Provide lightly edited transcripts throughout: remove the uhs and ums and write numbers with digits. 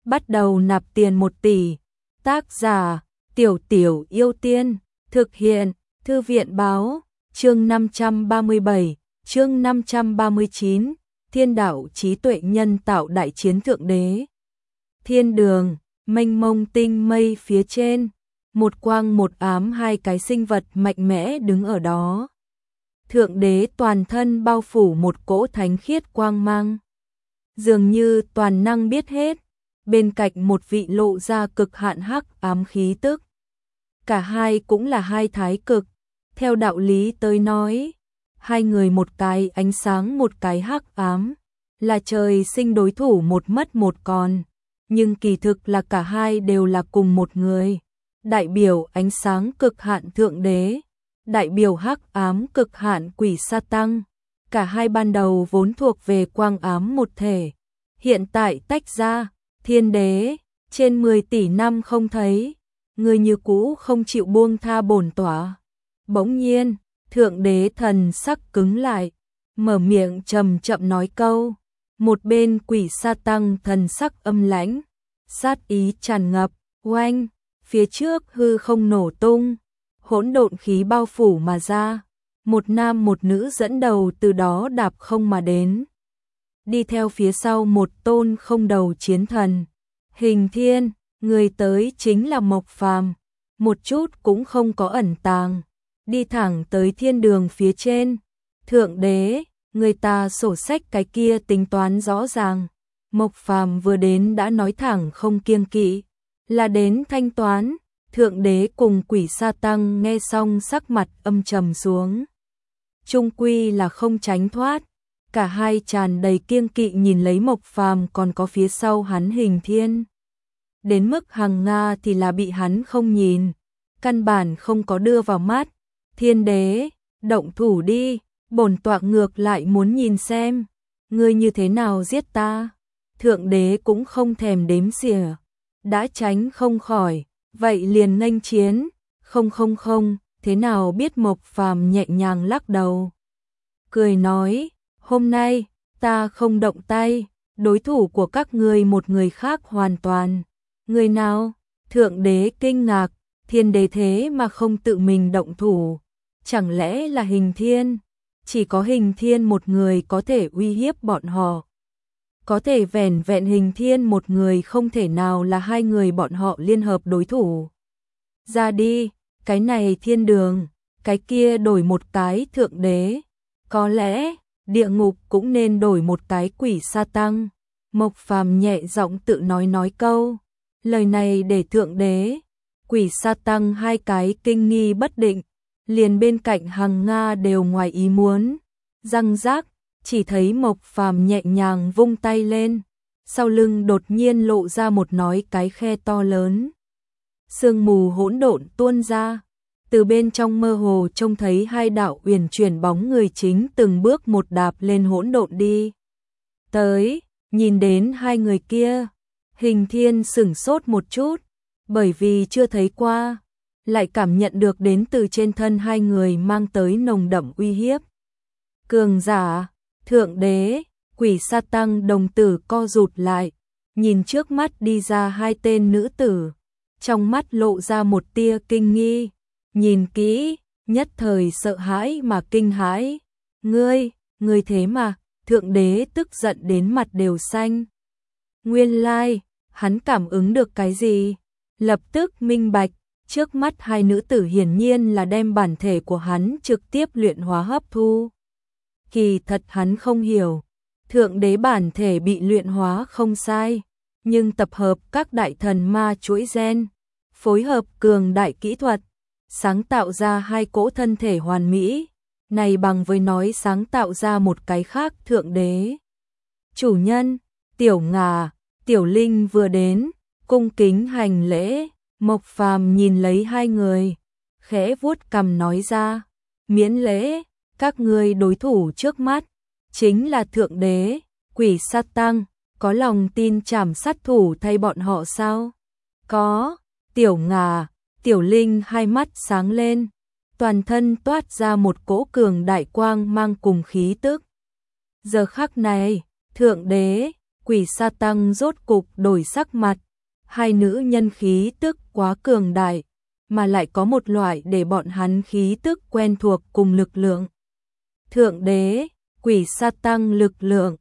bắt đầu nạp tiền 1 tỷ. Tác giả, Tiểu Tiểu Yêu Tiên, thực hiện, Thư viện báo, chương 537, chương 539, Thiên đạo trí tuệ nhân tạo đại chiến thượng đế. Thiên đường, mênh mông tinh mây phía trên, một quang một ám, hai cái sinh vật mạnh mẽ đứng ở đó. Thượng đế toàn thân bao phủ một cỗ thánh khiết quang mang, dường như toàn năng biết hết, bên cạnh một vị lộ ra cực hạn hắc ám khí tức. Cả hai cũng là hai thái cực, theo đạo lý tới nói, hai người một cái ánh sáng một cái hắc ám, là trời sinh đối thủ một mất một còn, nhưng kỳ thực là cả hai đều là cùng một người, đại biểu ánh sáng cực hạn thượng đế, đại biểu hắc ám cực hạn quỷ sa tăng. Cả hai ban đầu vốn thuộc về quang ám một thể, hiện tại tách ra. Thiên đế, trên 10 tỷ năm không thấy, người như cũ không chịu buông tha bổn tỏa. Bỗng nhiên, thượng đế thần sắc cứng lại, mở miệng chậm chậm nói câu. Một bên quỷ sa tăng thần sắc âm lãnh, sát ý tràn ngập, oanh, phía trước hư không nổ tung, hỗn độn khí bao phủ mà ra, một nam một nữ dẫn đầu từ đó đạp không mà đến. Đi theo phía sau một tôn không đầu chiến thần. Hình Thiên, người tới chính là Mộc Phàm, một chút cũng không có ẩn tàng, đi thẳng tới thiên đường phía trên. Thượng đế, người ta sổ sách cái kia tính toán rõ ràng. Mộc Phàm vừa đến đã nói thẳng không kiêng kỵ, là đến thanh toán. Thượng đế cùng quỷ sa tăng nghe xong sắc mặt âm trầm xuống. Trung quy là không tránh thoát. Cả hai tràn đầy kiêng kỵ nhìn lấy Mộc Phàm còn có phía sau hắn Hình Thiên. Đến mức hàng Nga thì là bị hắn không nhìn, căn bản không có đưa vào mắt. Thiên đế, động thủ đi, bổn tọa ngược lại muốn nhìn xem, ngươi như thế nào giết ta. Thượng đế cũng không thèm đếm xỉa, đã tránh không khỏi, vậy liền nghênh chiến. Không, thế nào biết. Mộc Phàm nhẹ nhàng lắc đầu, cười nói, hôm nay, ta không động tay, đối thủ của các ngươi một người khác hoàn toàn. Người nào? Thượng đế kinh ngạc, thiên đế thế mà không tự mình động thủ, chẳng lẽ là Hình Thiên? Chỉ có Hình Thiên một người có thể uy hiếp bọn họ. Có thể vẻn vẹn Hình Thiên một người, không thể nào là hai người bọn họ liên hợp đối thủ. Ra đi, cái này thiên đường, cái kia đổi một cái thượng đế, có lẽ địa ngục cũng nên đổi một cái quỷ sa tăng. Mộc Phàm nhẹ giọng tự nói câu, lời này để thượng đế, quỷ sa tăng hai cái kinh nghi bất định, liền bên cạnh hàng Nga đều ngoài ý muốn. Răng rác, chỉ thấy Mộc Phàm nhẹ nhàng vung tay lên, sau lưng đột nhiên lộ ra một nói cái khe to lớn. Sương mù hỗn độn tuôn ra, từ bên trong mơ hồ trông thấy hai đạo uyển chuyển bóng người chính từng bước một đạp lên hỗn độn đi tới. Nhìn đến hai người kia, Hình Thiên sửng sốt một chút, bởi vì chưa thấy qua, lại cảm nhận được đến từ trên thân hai người mang tới nồng đậm uy hiếp. Cường giả, thượng đế, quỷ sa tăng đồng tử co rụt lại, nhìn trước mắt đi ra hai tên nữ tử, trong mắt lộ ra một tia kinh nghi, nhìn kỹ, nhất thời sợ hãi mà kinh hãi. Ngươi thế mà. Thượng đế tức giận đến mặt đều xanh. Nguyên lai, hắn cảm ứng được cái gì? Lập tức minh bạch, trước mắt hai nữ tử hiển nhiên là đem bản thể của hắn trực tiếp luyện hóa hấp thu. Kỳ thật hắn không hiểu, thượng đế bản thể bị luyện hóa không sai, nhưng tập hợp các đại thần ma chuỗi gen, phối hợp cường đại kỹ thuật, sáng tạo ra hai cỗ thân thể hoàn mỹ. Này bằng với nói sáng tạo ra một cái khác thượng đế. Chủ nhân, Tiểu Ngà, Tiểu Linh vừa đến, cung kính hành lễ. Mộc Phàm nhìn lấy hai người, khẽ vuốt cằm nói ra, miễn lễ, các ngươi đối thủ trước mắt chính là thượng đế, quỷ sa tăng, có lòng tin trảm sát thủ thay bọn họ sao? Có. Tiểu Ngà, Tiểu Linh hai mắt sáng lên, toàn thân toát ra một cỗ cường đại quang mang cùng khí tức. Giờ khắc này, thượng đế, Quỷ sa tăng rốt cục đổi sắc mặt, hai nữ nhân khí tức quá cường đại, mà lại có một loại để bọn hắn khí tức quen thuộc cùng lực lượng. Thượng đế, quỷ sa tăng lực lượng,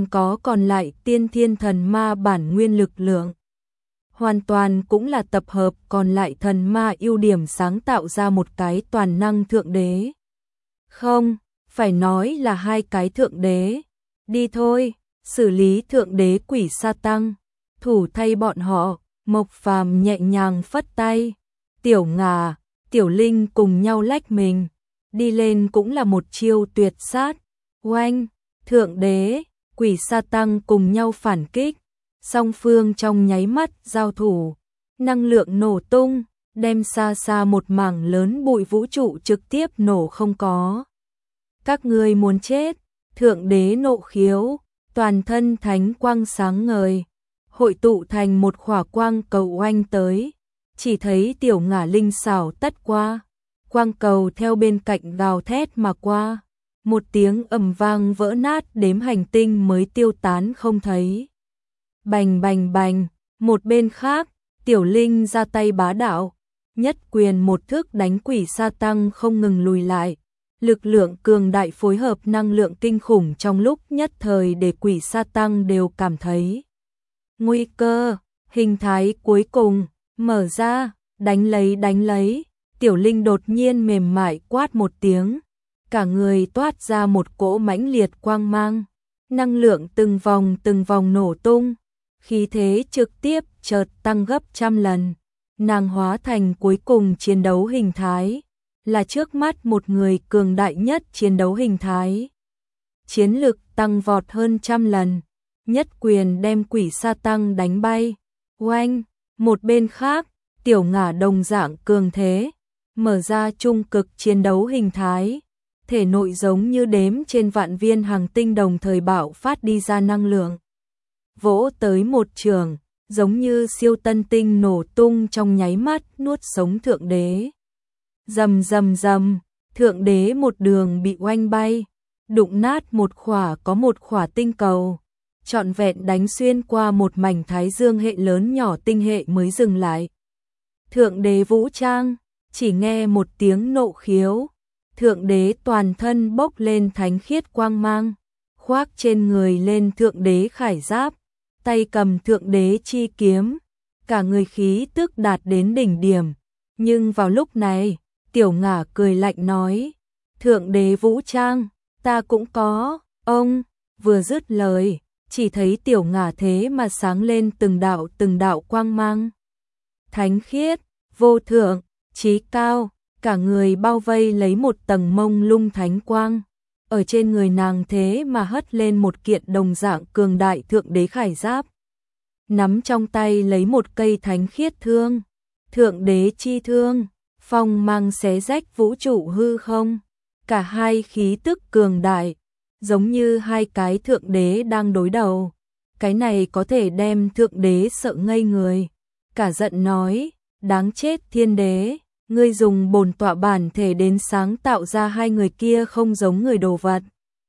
còn lại tiên thiên thần ma bản nguyên lực lượng. Hoàn toàn cũng là tập hợp còn lại thần ma ưu điểm sáng tạo ra một cái toàn năng thượng đế. Không, phải nói là hai cái thượng đế. Đi thôi, xử lý thượng đế quỷ sa tăng, thủ thay bọn họ. Mộc Phàm nhẹ nhàng phất tay, Tiểu Ngà, Tiểu Linh cùng nhau lách mình, đi lên cũng là một chiêu tuyệt sát. Oanh, thượng đế, quỷ sa tăng cùng nhau phản kích, song phương trong nháy mắt giao thủ, năng lượng nổ tung, đem xa xa một mảng lớn bụi vũ trụ trực tiếp nổ không có. Các ngươi muốn chết, thượng đế nộ khiếu, toàn thân thánh quang sáng ngời, hội tụ thành một khỏa quang cầu oanh tới, chỉ thấy Tiểu Ngà linh xảo tất qua, quang cầu theo bên cạnh gào thét mà qua, một tiếng ầm vang vỡ nát đếm hành tinh mới tiêu tán không thấy. Bành bành bành, một bên khác, Tiểu Linh ra tay bá đạo, nhất quyền một thức đánh quỷ sa tăng không ngừng lùi lại. Lực lượng cường đại phối hợp năng lượng kinh khủng trong lúc nhất thời để quỷ sa tăng đều cảm thấy nguy cơ. Hình thái cuối cùng, mở ra, đánh lấy. Tiểu Linh đột nhiên mềm mại quát một tiếng, cả người toát ra một cỗ mãnh liệt quang mang, năng lượng từng vòng nổ tung, khí thế trực tiếp chợt tăng gấp trăm lần. Nàng hóa thành cuối cùng chiến đấu hình thái, là trước mắt một người cường đại nhất chiến đấu hình thái. Chiến lực tăng vọt hơn trăm lần, nhất quyền đem quỷ sa tăng đánh bay. Oanh, một bên khác, Tiểu Ngà đồng dạng cường thế, mở ra trung cực chiến đấu hình thái, thể nội giống như đếm trên vạn viên hàng tinh đồng thời bạo phát đi ra năng lượng. Vỗ tới một trường, giống như siêu tân tinh nổ tung trong nháy mắt nuốt sống thượng đế. Rầm rầm rầm, thượng đế một đường bị oanh bay, đụng nát một khỏa tinh cầu, trọn vẹn đánh xuyên qua một mảnh thái dương hệ lớn nhỏ tinh hệ mới dừng lại. Thượng đế vũ trang, chỉ nghe một tiếng nộ khiếu, thượng đế toàn thân bốc lên thánh khiết quang mang, khoác trên người lên thượng đế khải giáp, tay cầm thượng đế chi kiếm, cả người khí tức đạt đến đỉnh điểm. Nhưng vào lúc này, Tiểu Ngà cười lạnh nói, thượng đế vũ trang, ta cũng có. Ông vừa dứt lời, chỉ thấy Tiểu Ngà thế mà sáng lên từng đạo quang mang. Thánh khiết, vô thượng, chí cao, cả người bao vây lấy một tầng mông lung thánh quang. Ở trên người nàng thế mà hất lên một kiện đồng dạng cường đại thượng đế khải giáp. Nắm trong tay lấy một cây thánh khiết thương, thượng đế chi thương, phong mang xé rách vũ trụ hư không. Cả hai khí tức cường đại, giống như hai cái thượng đế đang đối đầu. Cái này có thể đem thượng đế sợ ngây người. Cả giận nói, đáng chết thiên đế, ngươi dùng bổn tọa bản thể đến sáng tạo ra hai người kia không giống người đồ vật.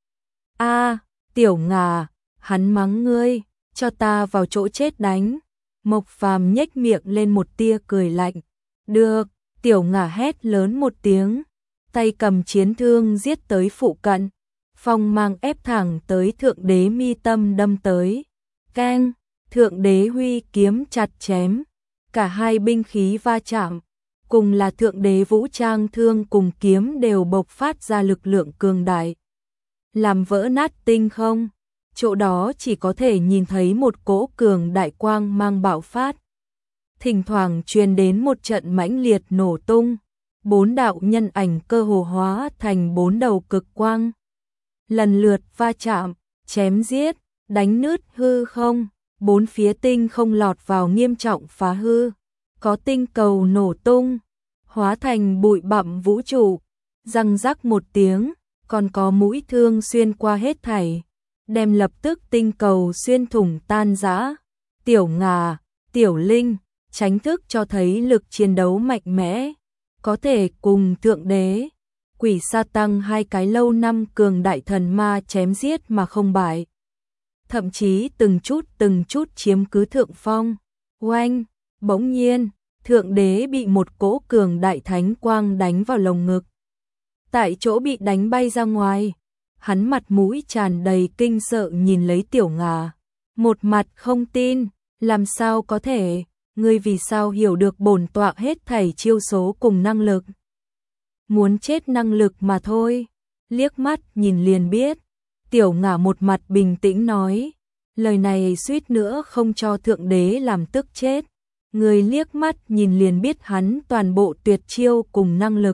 A, Tiểu Ngà, hắn mắng ngươi, cho ta vào chỗ chết đánh. Mộc Phàm nhếch miệng lên một tia cười lạnh. Được, Tiểu Ngà hét lớn một tiếng, tay cầm chiến thương giết tới phụ cận, phong mang ép thẳng tới thượng đế mi tâm đâm tới. Keng, thượng đế huy kiếm chặt chém, cả hai binh khí va chạm, cùng là thượng đế vũ trang thương cùng kiếm đều bộc phát ra lực lượng cường đại, làm vỡ nát tinh không. Chỗ đó chỉ có thể nhìn thấy một cỗ cường đại quang mang bạo phát. Thỉnh thoảng truyền đến một trận mãnh liệt nổ tung, bốn đạo nhân ảnh cơ hồ hóa thành bốn đầu cực quang. Lần lượt va chạm, chém giết, đánh nứt hư không, bốn phía tinh không lọt vào nghiêm trọng phá hư. Có tinh cầu nổ tung, hóa thành bụi bặm vũ trụ, răng rắc một tiếng, còn có mũi thương xuyên qua hết thảy, đem lập tức tinh cầu xuyên thủng tan rã. Tiểu Ngà, Tiểu Linh, tránh thức cho thấy lực chiến đấu mạnh mẽ, có thể cùng thượng đế, quỷ sa tăng hai cái lâu năm cường đại thần ma chém giết mà không bại. thậm chí từng chút chiếm cứ thượng phong. Oanh, bỗng nhiên, thượng đế bị một cỗ cường đại thánh quang đánh vào lồng ngực. Tại chỗ bị đánh bay ra ngoài, hắn mặt mũi tràn đầy kinh sợ nhìn lấy Tiểu Ngà, một mặt không tin, làm sao có thể, ngươi vì sao hiểu được bổn tọa hết thảy chiêu số cùng năng lực? Muốn chết năng lực mà thôi, liếc mắt nhìn liền biết. Tiểu Ngà một mặt bình tĩnh nói, lời này suýt nữa không cho thượng đế làm tức chết. Người liếc mắt nhìn liền biết hắn toàn bộ tuyệt chiêu cùng năng lực,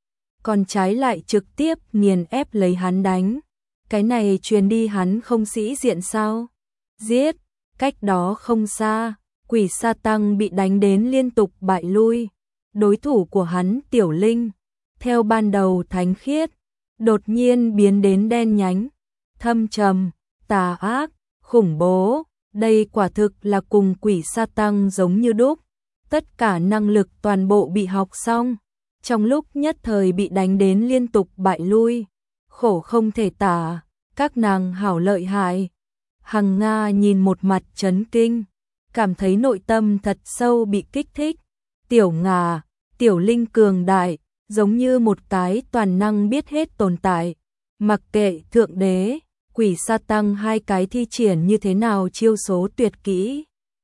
còn trái lại trực tiếp nghiền ép lấy hắn đánh. Cái này truyền đi hắn không sĩ diện sao? Giết, cách đó không xa, Quỷ Sa Tăng bị đánh đến liên tục bại lui. Đối thủ của hắn Tiểu Linh, theo ban đầu thánh khiết, đột nhiên biến đến đen nhánh, thâm trầm, tà ác, khủng bố. Đây quả thực là cùng Quỷ Sa Tăng giống như đúc. Tất cả năng lực toàn bộ bị học xong, trong lúc nhất thời bị đánh đến liên tục bại lui. Khổ không thể tả, các nàng hảo lợi hại. Hằng Nga nhìn một mặt chấn kinh, cảm thấy nội tâm thật sâu bị kích thích. Tiểu Ngà, Tiểu Linh cường đại, giống như một cái toàn năng biết hết tồn tại. Mặc kệ thượng đế, Quỷ Sa Tăng hai cái thi triển như thế nào chiêu số tuyệt kỹ,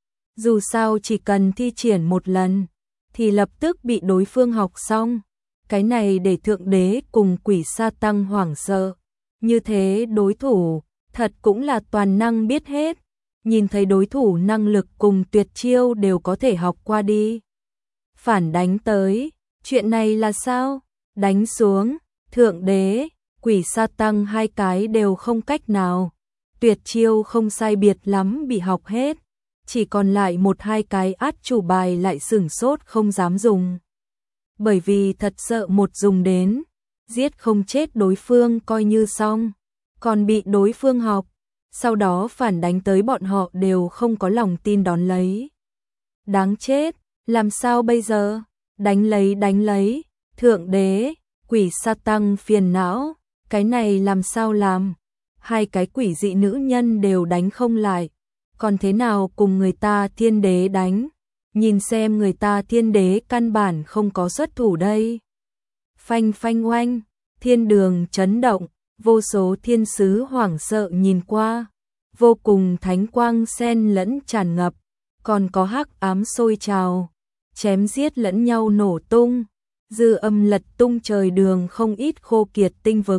dù sao chỉ cần thi triển một lần thì lập tức bị đối phương học xong. Cái này để thượng đế cùng Quỷ Sa Tăng hoảng sợ. Như thế đối thủ thật cũng là toàn năng biết hết, nhìn thấy đối thủ năng lực cùng tuyệt chiêu đều có thể học qua đi, phản đánh tới. Chuyện này là sao? Đánh xuống, thượng đế, Quỷ Sa Tăng hai cái đều không cách nào, tuyệt chiêu không sai biệt lắm bị học hết, chỉ còn lại một hai cái át chủ bài lại sửng sốt không dám dùng. Bởi vì thật sợ một dùng đến, giết không chết đối phương coi như xong, còn bị đối phương học, sau đó phản đánh tới bọn họ đều không có lòng tin đón lấy. Đáng chết, làm sao bây giờ? Đánh lấy, thượng đế, Quỷ Sa Tăng phiền não, cái này làm sao làm? Hai cái quỷ dị nữ nhân đều đánh không lại, còn thế nào cùng người ta thiên đế đánh? Nhìn xem người ta thiên đế căn bản không có xuất thủ đây. Phanh phanh oanh, thiên đường chấn động, vô số thiên sứ hoảng sợ nhìn qua, vô cùng thánh quang xen lẫn tràn ngập, còn có hắc ám sôi trào, chém giết lẫn nhau nổ tung, dư âm lật tung trời đường không ít khô kiệt tinh vực,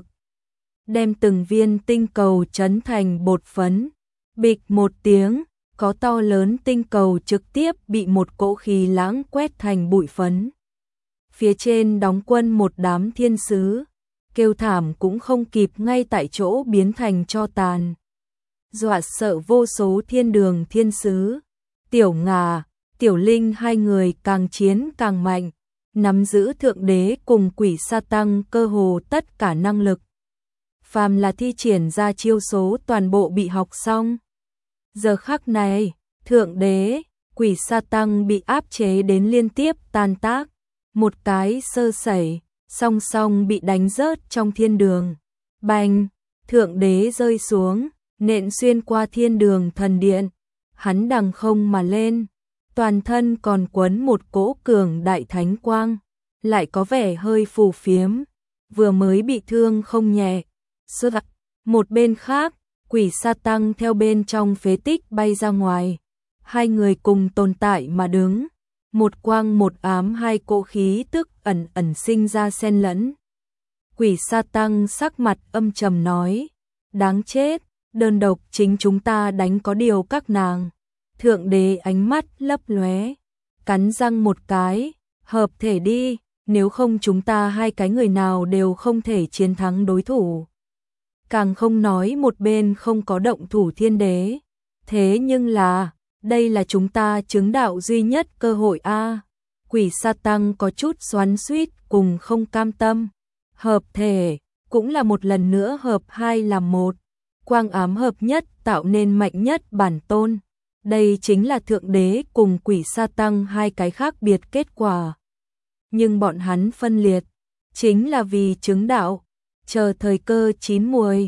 đem từng viên tinh cầu chấn thành bột phấn. Bịch một tiếng, có to lớn tinh cầu trực tiếp bị một cỗ khí lãng quét thành bụi phấn. Phía trên đóng quân một đám thiên sứ, kêu thảm cũng không kịp ngay tại chỗ biến thành tro tàn. Dọa sợ vô số thiên đường thiên sứ. Tiểu Ngà, Tiểu Linh hai người càng chiến càng mạnh, nắm giữ thượng đế cùng Quỷ Sa Tăng cơ hồ tất cả năng lực. Phàm là thi triển ra chiêu số toàn bộ bị học xong. Giờ khắc này, thượng đế, Quỷ Sa Tăng bị áp chế đến liên tiếp tan tác, một cái sơ sẩy, song song bị đánh rớt trong thiên đường. Bành, thượng đế rơi xuống, nện xuyên qua thiên đường thần điện, hắn đằng không mà lên, toàn thân còn quấn một cỗ cường đại thánh quang, lại có vẻ hơi phù phiếm, vừa mới bị thương không nhẹ. Một bên khác, Quỷ Sa Tăng theo bên trong phế tích bay ra ngoài, hai người cùng tồn tại mà đứng, một quang một ám, hai cỗ khí tức ẩn ẩn sinh ra xen lẫn. Quỷ Sa Tăng sắc mặt âm trầm nói, đáng chết, đơn độc chính chúng ta đánh có điều các nàng. Thượng đế ánh mắt lấp lóe, cắn răng một cái, hợp thể đi, nếu không chúng ta hai cái người nào đều không thể chiến thắng đối thủ. Càng không nói một bên không có động thủ thiên đế. Thế nhưng là, đây là chúng ta chứng đạo duy nhất cơ hội a. Quỷ Sa Tăng có chút xoắn xuýt cùng không cam tâm. Hợp thể, cũng là một lần nữa hợp hai làm một. Quang ám hợp nhất tạo nên mạnh nhất bản tôn. Đây chính là thượng đế cùng Quỷ Sa Tăng hai cái khác biệt kết quả. Nhưng bọn hắn phân liệt, chính là vì chứng đạo, chờ thời cơ chín muồi.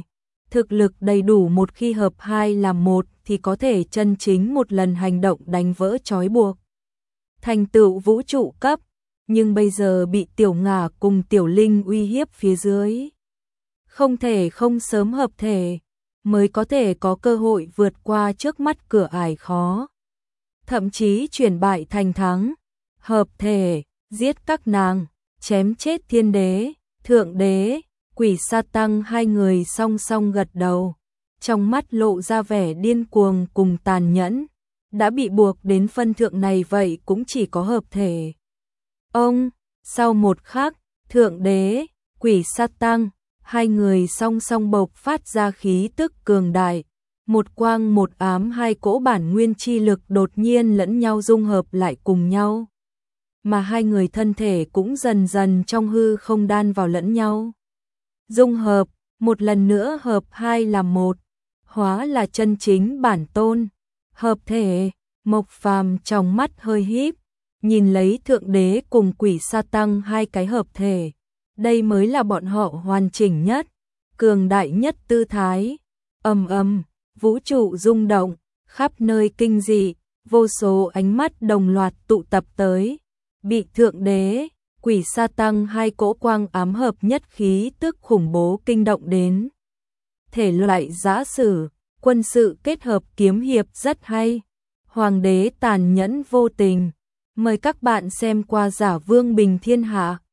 thực lực đầy đủ, một khi hợp hai làm một thì có thể chân chính một lần hành động đánh vỡ trói buộc. Thành tựu vũ trụ cấp, nhưng bây giờ bị Tiểu Ngà cùng Tiểu Linh uy hiếp phía dưới. Không thể không sớm hợp thể, mới có thể có cơ hội vượt qua trước mắt cửa ải khó. Thậm chí chuyển bại thành thắng, hợp thể, giết các nàng, chém chết thiên đế, thượng đế, quỷ sa tăng. Hai người song song gật đầu, trong mắt lộ ra vẻ điên cuồng cùng tàn nhẫn. Đã bị buộc đến phân thượng này vậy cũng chỉ có hợp thể. Ông, sau một khắc, thượng đế, quỷ sa tăng, hai người song song bộc phát ra khí tức cường đại. Một quang một ám, hai cỗ bản nguyên chi lực đột nhiên lẫn nhau dung hợp lại cùng nhau. Mà hai người thân thể cũng dần dần trong hư không đan vào lẫn nhau. Dung hợp, một lần nữa hợp hai làm một, hóa là chân chính bản tôn. Hợp thể, Mộc Phàm trong mắt hơi híp, nhìn lấy thượng đế cùng quỷ sa tăng hai cái hợp thể. Đây mới là bọn họ hoàn chỉnh nhất, cường đại nhất tư thái. Ầm ầm, vũ trụ rung động, khắp nơi kinh dị, vô số ánh mắt đồng loạt tụ tập tới. Bị thượng đế, quỷ sa tăng hai cỗ quang ám hợp nhất khí tức khủng bố kinh động đến. Thể loại giã sử, quân sự kết hợp kiếm hiệp rất hay. Hoàng đế tàn nhẫn vô tình. Mời các bạn xem qua Giả Vương Bình Thiên Hạ.